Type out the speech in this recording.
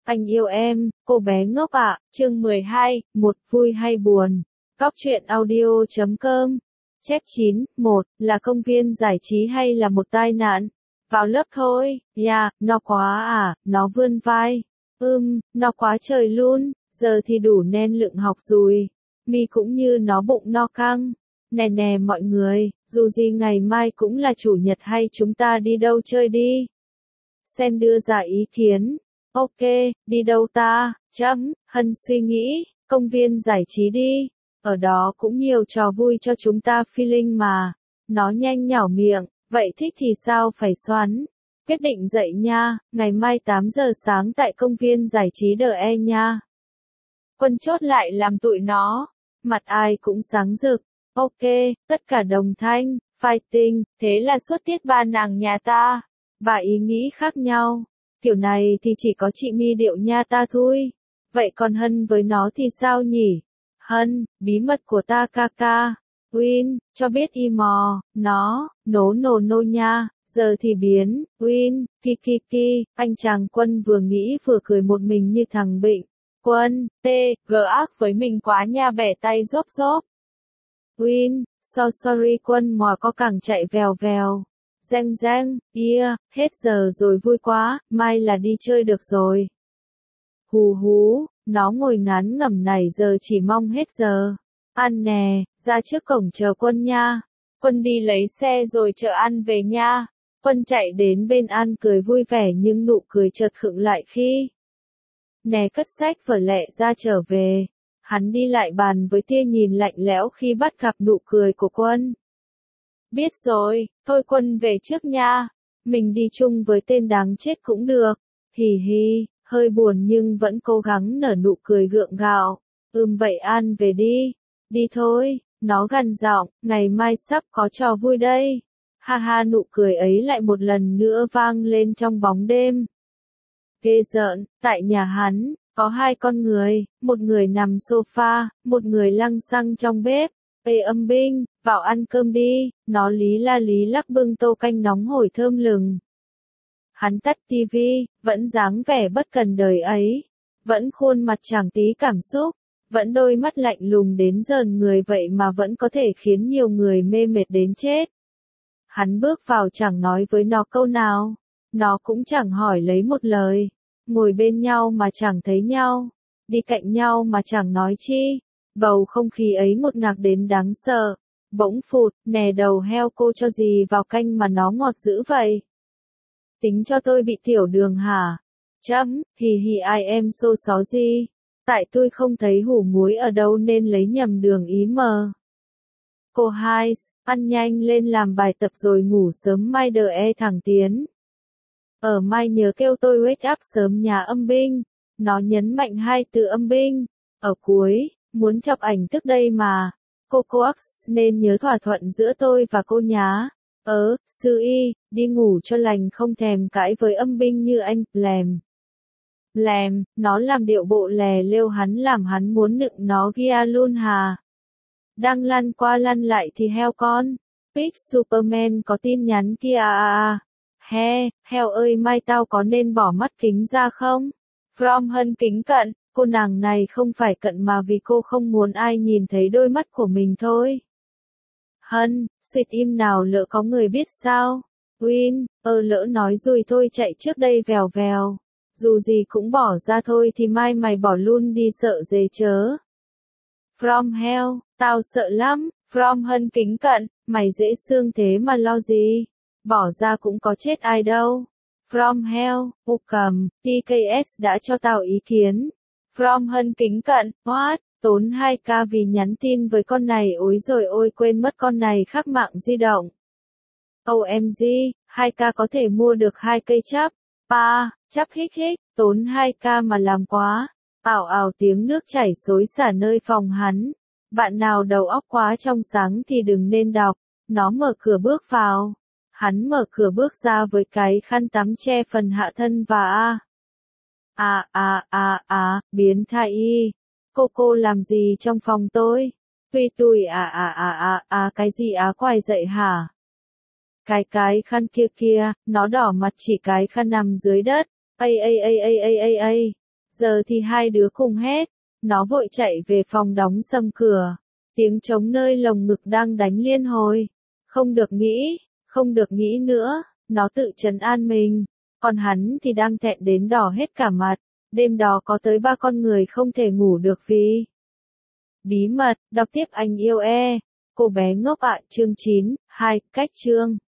Anh yêu em, cô bé ngốc ạ, chương 12, một vui hay buồn. Góc truyện audio.com. Chép 9, 1, là công viên giải trí hay là một tai nạn? Vào lớp thôi, nó quá à, nó vươn vai. Nó quá trời luôn, giờ thì đủ nên lượng học rồi. Mi cũng như nó bụng no căng. Nè nè mọi người, dù gì ngày mai cũng là chủ nhật hay chúng ta đi đâu chơi đi? Sen đưa ra ý kiến. Ok, đi đâu ta? Hân suy nghĩ, công viên giải trí đi. Ở đó cũng nhiều trò vui cho chúng ta feeling mà. Nó nhanh nhảu miệng, vậy thích thì sao phải xoắn. Quyết định dậy nha, ngày mai 8 giờ sáng tại công viên giải trí DE nha. Quân chốt lại làm tụi nó. Mặt ai cũng sáng rực. Ok, tất cả đồng thanh, fighting, thế là suốt tiết ba nàng nhà ta. Bà ý nghĩ khác nhau. Kiểu này thì chỉ có chị Mi điệu nha ta thôi. Vậy còn Hân với nó thì sao nhỉ? Hân, bí mật của ta ca ca. Win, cho biết mò, nó, nô nha, giờ thì biến, Win, ki, anh chàng Quân vừa nghĩ vừa cười một mình như thằng bệnh. Quân, gờ ác với mình quá nha bẻ tay rốp. Win, sorry Quân mò có càng chạy vèo. Giang, hết giờ rồi vui quá, mai là đi chơi được rồi. Hú, nó ngồi ngán ngẩm này giờ chỉ mong hết giờ. Ăn nè, ra trước cổng chờ Quân nha. Quân đi lấy xe rồi chở An về nha. Quân chạy đến bên An cười vui vẻ nhưng nụ cười chợt khựng lại khi nè cất sách vở lẹ ra trở về. Hắn đi lại bàn với tia nhìn lạnh lẽo khi bắt gặp nụ cười của Quân. Biết rồi, thôi Quân về trước nha. Mình đi chung với tên đáng chết cũng được. Hì, hơi buồn nhưng vẫn cố gắng nở nụ cười gượng gạo. Vậy An về đi. Đi thôi, nó gằn giọng, ngày mai sắp có trò vui đây. Ha nụ cười ấy lại một lần nữa vang lên trong bóng đêm. Ghê rợn, tại nhà hắn, có hai con người, một người nằm sofa, một người lăng xăng trong bếp. Ê Âm Binh, vào ăn cơm đi, nó lý lắc bưng tô canh nóng hổi thơm lừng. Hắn tắt tivi, vẫn dáng vẻ bất cần đời ấy, vẫn khuôn mặt chẳng tí cảm xúc, vẫn đôi mắt lạnh lùng đến rờn người vậy mà vẫn có thể khiến nhiều người mê mệt đến chết. Hắn bước vào chẳng nói với nó câu nào, nó cũng chẳng hỏi lấy một lời, ngồi bên nhau mà chẳng thấy nhau, đi cạnh nhau mà chẳng nói chi. Bầu không khí ấy ngột ngạt đến đáng sợ. Bỗng phụt, nè đầu heo cô cho gì vào canh mà nó ngọt dữ vậy? Tính cho tôi bị tiểu đường hả? Hì I am so sorry. Tại tôi không thấy hủ muối ở đâu nên lấy nhầm đường ý mờ. Cô hai, ăn nhanh lên làm bài tập rồi ngủ sớm mai DE thẳng tiến. Mai nhớ kêu tôi wake up sớm nhà Âm Binh. Nó nhấn mạnh hai từ Âm Binh. Ở cuối. Muốn chọc ảnh tức đây mà. Cô Coax nên nhớ thỏa thuận giữa tôi và cô nhá. Sư y, đi ngủ cho lành không thèm cãi với Âm Binh như anh, lèm, nó làm điệu bộ lè lêu hắn làm hắn muốn nựng nó gia luôn hà. Đang lăn qua lăn lại thì heo con. Pic Superman có tin nhắn kia heo ơi mai tao có nên bỏ mắt kính ra không? From Hân kính cận. Cô nàng này không phải cận mà vì cô không muốn ai nhìn thấy đôi mắt của mình thôi. Hân, xịt im nào lỡ có người biết sao? Win, lỡ nói rồi thôi chạy trước đây vèo. Dù gì cũng bỏ ra thôi thì mai mày bỏ luôn đi sợ dề chớ. From Hell, tao sợ lắm. From Hân kính cận, mày dễ xương thế mà lo gì? Bỏ ra cũng có chết ai đâu. From Hell, cầm, TKS đã cho tao ý kiến. From Hân kính cận, what? Tốn 2k vì nhắn tin với con này ối rồi ôi quên mất con này khác mạng di động. OMG, 2k có thể mua được 2 cây chắp. Chắp hích, tốn 2k mà làm quá. Ảo tiếng nước chảy xối xả nơi phòng hắn. Bạn nào đầu óc quá trong sáng thì đừng nên đọc. Nó mở cửa bước vào. Hắn mở cửa bước ra với cái khăn tắm che phần hạ thân và biến thái y. Cô làm gì trong phòng tôi? Tui cái gì quài dậy hả? Cái khăn kia, nó đỏ mặt chỉ cái khăn nằm dưới đất. Ây, Giờ thì hai đứa cùng hét. Nó vội chạy về phòng đóng sầm cửa. Tiếng trống nơi lồng ngực đang đánh liên hồi. Không được nghĩ nữa, nó tự trấn an mình. Còn hắn thì đang thẹn đến đỏ hết cả mặt. Đêm đó có tới 3 con người không thể ngủ được vì bí mật. Đọc tiếp anh yêu e. Cô bé ngốc ạ, chương 9, 2, cách chương.